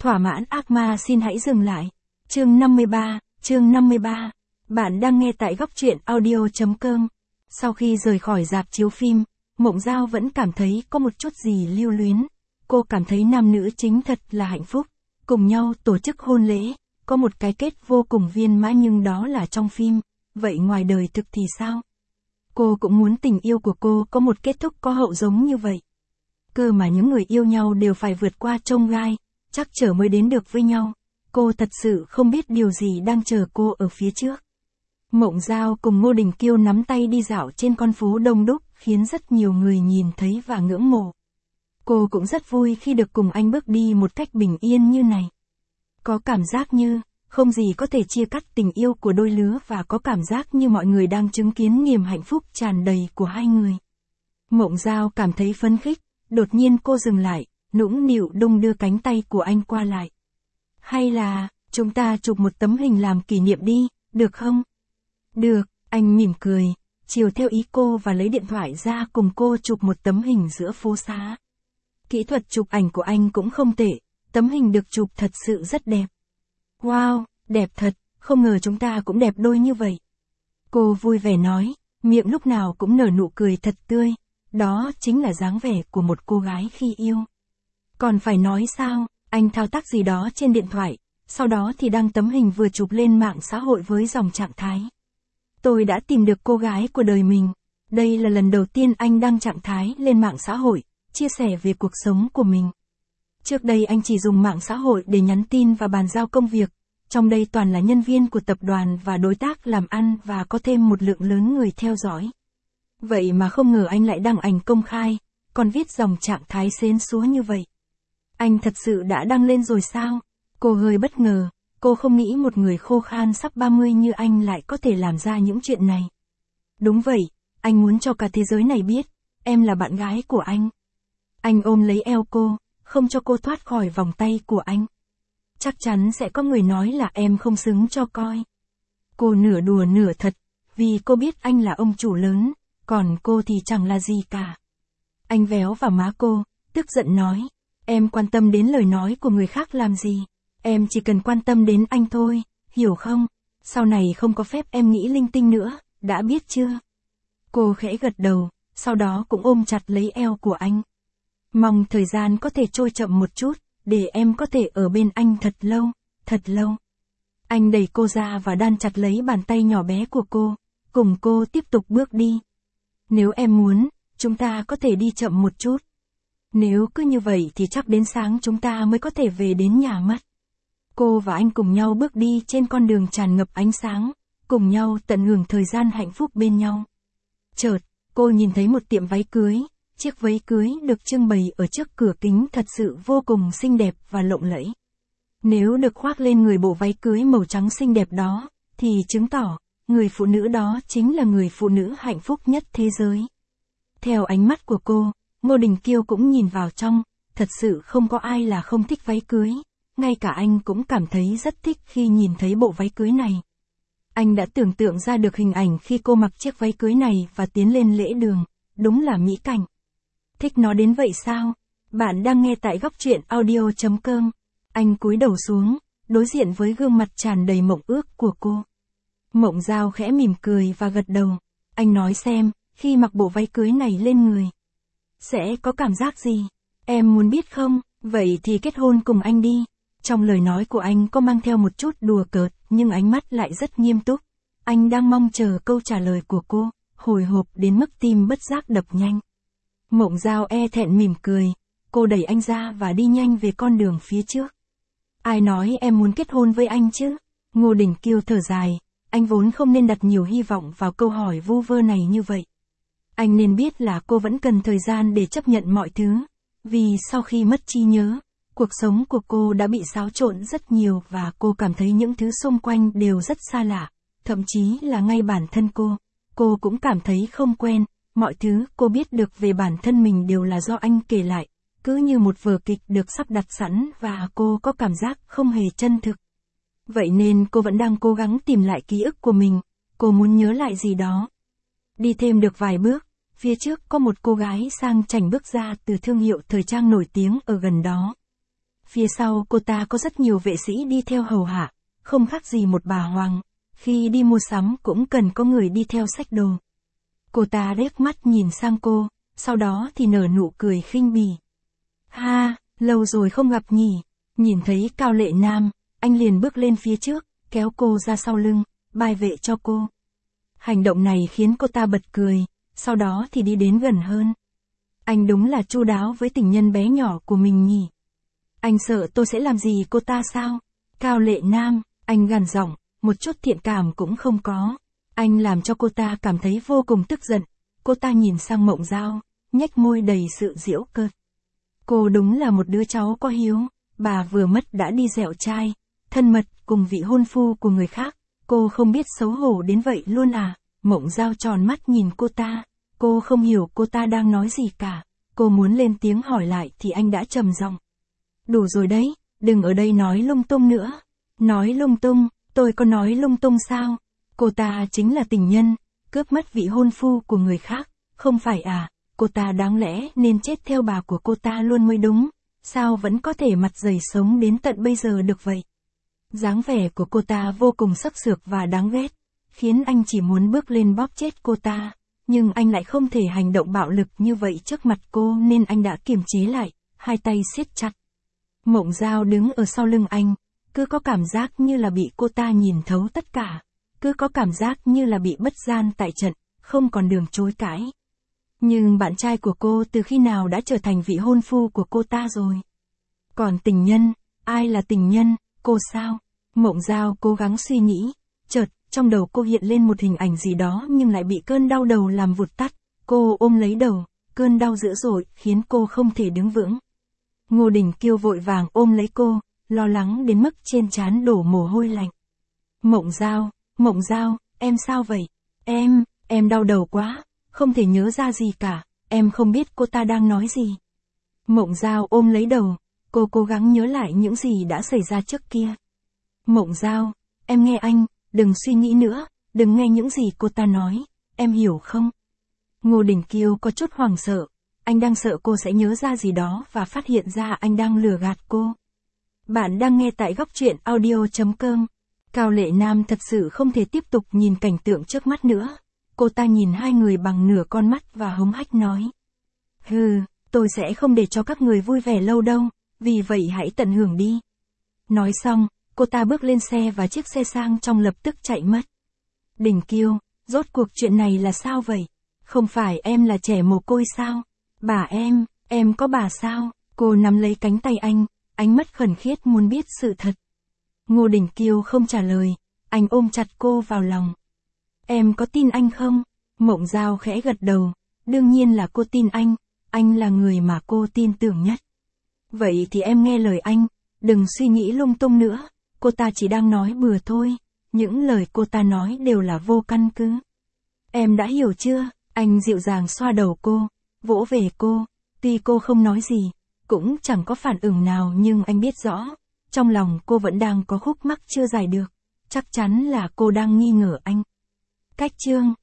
Thỏa mãn ác ma xin hãy dừng lại. Chương 53. Bạn đang nghe tại góc truyện audio.com. Sau khi rời khỏi rạp chiếu phim, Mộng Giao vẫn cảm thấy có một chút gì lưu luyến. Cô cảm thấy nam nữ chính thật là hạnh phúc, cùng nhau tổ chức hôn lễ, có một cái kết vô cùng viên mãn, nhưng đó là trong phim, vậy ngoài đời thực thì sao? Cô cũng muốn tình yêu của cô có một kết thúc có hậu giống như vậy. Cơ mà những người yêu nhau đều phải vượt qua chông gai, trắc trở mới đến được với nhau. Cô thật sự không biết điều gì đang chờ cô ở phía trước. Mộng Giao cùng Ngô Đình Kiêu nắm tay đi dạo trên con phố đông đúc, khiến rất nhiều người nhìn thấy và ngưỡng mộ. Cô cũng rất vui khi được cùng anh bước đi một cách bình yên như này. Có cảm giác như, không gì có thể chia cắt tình yêu của đôi lứa, và có cảm giác như mọi người đang chứng kiến niềm hạnh phúc tràn đầy của hai người. Mộng Giao cảm thấy phấn khích, đột nhiên cô dừng lại, nũng nịu đung đưa cánh tay của anh qua lại. Hay là, chúng ta chụp một tấm hình làm kỷ niệm đi, được không? Được, anh mỉm cười, chiều theo ý cô và lấy điện thoại ra cùng cô chụp một tấm hình giữa phố xá. Kỹ thuật chụp ảnh của anh cũng không tệ, tấm hình được chụp thật sự rất đẹp. Wow, đẹp thật, không ngờ chúng ta cũng đẹp đôi như vậy. Cô vui vẻ nói, miệng lúc nào cũng nở nụ cười thật tươi, đó chính là dáng vẻ của một cô gái khi yêu. Còn phải nói sao, anh thao tác gì đó trên điện thoại, sau đó thì đăng tấm hình vừa chụp lên mạng xã hội với dòng trạng thái. Tôi đã tìm được cô gái của đời mình. Đây là lần đầu tiên anh đăng trạng thái lên mạng xã hội, chia sẻ về cuộc sống của mình. Trước đây anh chỉ dùng mạng xã hội để nhắn tin và bàn giao công việc, trong đây toàn là nhân viên của tập đoàn và đối tác làm ăn, và có thêm một lượng lớn người theo dõi. Vậy mà không ngờ anh lại đăng ảnh công khai, còn viết dòng trạng thái xến xúa như vậy. Anh thật sự đã đăng lên rồi sao? Cô hơi bất ngờ, cô không nghĩ một người khô khan sắp 30 như anh lại có thể làm ra những chuyện này. Đúng vậy, anh muốn cho cả thế giới này biết, em là bạn gái của anh. Anh ôm lấy eo cô, không cho cô thoát khỏi vòng tay của anh. Chắc chắn sẽ có người nói là em không xứng cho coi. Cô nửa đùa nửa thật, vì cô biết anh là ông chủ lớn, còn cô thì chẳng là gì cả. Anh véo vào má cô, tức giận nói, em quan tâm đến lời nói của người khác làm gì? Em chỉ cần quan tâm đến anh thôi, hiểu không? Sau này không có phép em nghĩ linh tinh nữa, đã biết chưa? Cô khẽ gật đầu, sau đó cũng ôm chặt lấy eo của anh. Mong thời gian có thể trôi chậm một chút, để em có thể ở bên anh thật lâu, thật lâu. Anh đẩy cô ra và đan chặt lấy bàn tay nhỏ bé của cô, cùng cô tiếp tục bước đi. Nếu em muốn, chúng ta có thể đi chậm một chút. Nếu cứ như vậy thì chắc đến sáng chúng ta mới có thể về đến nhà mất. Cô và anh cùng nhau bước đi trên con đường tràn ngập ánh sáng, cùng nhau tận hưởng thời gian hạnh phúc bên nhau. Chợt, cô nhìn thấy một tiệm váy cưới, chiếc váy cưới được trưng bày ở trước cửa kính thật sự vô cùng xinh đẹp và lộng lẫy. Nếu được khoác lên người bộ váy cưới màu trắng xinh đẹp đó, thì chứng tỏ, người phụ nữ đó chính là người phụ nữ hạnh phúc nhất thế giới. Theo ánh mắt của cô, Ngô Đình Kiêu cũng nhìn vào trong, thật sự không có ai là không thích váy cưới. Ngay cả anh cũng cảm thấy rất thích khi nhìn thấy bộ váy cưới này. Anh đã tưởng tượng ra được hình ảnh khi cô mặc chiếc váy cưới này và tiến lên lễ đường, đúng là mỹ cảnh. Thích nó đến vậy sao? Bạn đang nghe tại góc truyện audio.com. Anh cúi đầu xuống, đối diện với gương mặt tràn đầy mộng ước của cô. Mộng Giao khẽ mỉm cười và gật đầu. Anh nói xem, khi mặc bộ váy cưới này lên người, sẽ có cảm giác gì? Em muốn biết không? Vậy thì kết hôn cùng anh đi. Trong lời nói của anh có mang theo một chút đùa cợt, nhưng ánh mắt lại rất nghiêm túc. Anh đang mong chờ câu trả lời của cô, hồi hộp đến mức tim bất giác đập nhanh. Mộng Giao e thẹn mỉm cười, cô đẩy anh ra và đi nhanh về con đường phía trước. Ai nói em muốn kết hôn với anh chứ? Ngô Đình Kiêu thở dài, anh vốn không nên đặt nhiều hy vọng vào câu hỏi vu vơ này như vậy. Anh nên biết là cô vẫn cần thời gian để chấp nhận mọi thứ, vì sau khi mất trí nhớ, cuộc sống của cô đã bị xáo trộn rất nhiều và cô cảm thấy những thứ xung quanh đều rất xa lạ, thậm chí là ngay bản thân cô cũng cảm thấy không quen, mọi thứ cô biết được về bản thân mình đều là do anh kể lại, cứ như một vở kịch được sắp đặt sẵn và cô có cảm giác không hề chân thực. Vậy nên cô vẫn đang cố gắng tìm lại ký ức của mình, cô muốn nhớ lại gì đó. Đi thêm được vài bước, phía trước có một cô gái sang chảnh bước ra từ thương hiệu thời trang nổi tiếng ở gần đó. Phía sau cô ta có rất nhiều vệ sĩ đi theo hầu hạ, không khác gì một bà hoàng. Khi đi mua sắm cũng cần có người đi theo xách đồ. Cô ta liếc mắt nhìn sang cô, sau đó thì nở nụ cười khinh bỉ. Ha, lâu rồi không gặp nhỉ. Nhìn thấy Cao Lệ Nam, anh liền bước lên phía trước, kéo cô ra sau lưng, bài vệ cho cô. Hành động này khiến cô ta bật cười, sau đó thì đi đến gần hơn. Anh đúng là chu đáo với tình nhân bé nhỏ của mình nhỉ. Anh sợ tôi sẽ làm gì cô ta sao? Cao Lệ Nam, anh gằn giọng, một chút thiện cảm cũng không có. Anh làm cho cô ta cảm thấy vô cùng tức giận. Cô ta nhìn sang Mộng Dao, nhếch môi đầy sự giễu cợt. Cô đúng là một đứa cháu có hiếu, bà vừa mất đã đi dẹo trai, thân mật cùng vị hôn phu của người khác, cô không biết xấu hổ đến vậy luôn à? Mộng Dao tròn mắt nhìn cô ta, cô không hiểu cô ta đang nói gì cả, cô muốn lên tiếng hỏi lại thì anh đã trầm giọng. Đủ rồi đấy, đừng ở đây nói lung tung nữa. Nói lung tung, tôi có nói lung tung sao? Cô ta chính là tình nhân, cướp mất vị hôn phu của người khác, không phải à? Cô ta đáng lẽ nên chết theo bà của cô ta luôn mới đúng, sao vẫn có thể mặt dày sống đến tận bây giờ được vậy? Dáng vẻ của cô ta vô cùng sắc sược và đáng ghét, khiến anh chỉ muốn bước lên bóp chết cô ta, nhưng anh lại không thể hành động bạo lực như vậy trước mặt cô nên anh đã kiềm chế lại, hai tay siết chặt. Mộng Dao đứng ở sau lưng anh, cứ có cảm giác như là bị cô ta nhìn thấu tất cả, cứ có cảm giác như là bị bất gian tại trận, không còn đường chối cãi. Nhưng bạn trai của cô từ khi nào đã trở thành vị hôn phu của cô ta rồi? Còn tình nhân, ai là tình nhân, cô sao? Mộng Dao cố gắng suy nghĩ, chợt, trong đầu cô hiện lên một hình ảnh gì đó nhưng lại bị cơn đau đầu làm vụt tắt. Cô ôm lấy đầu, cơn đau dữ dội khiến cô không thể đứng vững. Ngô Đình Kiêu vội vàng ôm lấy cô, lo lắng đến mức trên trán đổ mồ hôi lạnh. Mộng Dao, em sao vậy? Em đau đầu quá, không thể nhớ ra gì cả, em không biết cô ta đang nói gì. Mộng Dao ôm lấy đầu, cô cố gắng nhớ lại những gì đã xảy ra trước kia. Mộng Dao, em nghe anh, đừng suy nghĩ nữa, đừng nghe những gì cô ta nói, em hiểu không? Ngô Đình Kiêu có chút hoảng sợ, anh đang sợ cô sẽ nhớ ra gì đó và phát hiện ra anh đang lừa gạt cô. Bạn đang nghe tại góc truyện audio.com. Cao Lệ Nam thật sự không thể tiếp tục nhìn cảnh tượng trước mắt nữa. Cô ta nhìn hai người bằng nửa con mắt và hống hách nói. Hừ, tôi sẽ không để cho các người vui vẻ lâu đâu, vì vậy hãy tận hưởng đi. Nói xong, cô ta bước lên xe và chiếc xe sang trong lập tức chạy mất. Đình Kiêu, rốt cuộc chuyện này là sao vậy? Không phải em là trẻ mồ côi sao? Bà em có bà sao? Cô nắm lấy cánh tay anh, ánh mắt khẩn khiết muốn biết sự thật. Ngô Đình Kiêu không trả lời, anh ôm chặt cô vào lòng. Em có tin anh không? Mộng Dao khẽ gật đầu, đương nhiên là cô tin anh là người mà cô tin tưởng nhất. Vậy thì em nghe lời anh, đừng suy nghĩ lung tung nữa, cô ta chỉ đang nói bừa thôi, những lời cô ta nói đều là vô căn cứ. Em đã hiểu chưa? Anh dịu dàng xoa đầu cô, vỗ về cô, tuy cô không nói gì, cũng chẳng có phản ứng nào nhưng anh biết rõ, trong lòng cô vẫn đang có khúc mắc chưa giải được, chắc chắn là cô đang nghi ngờ anh. Cách chương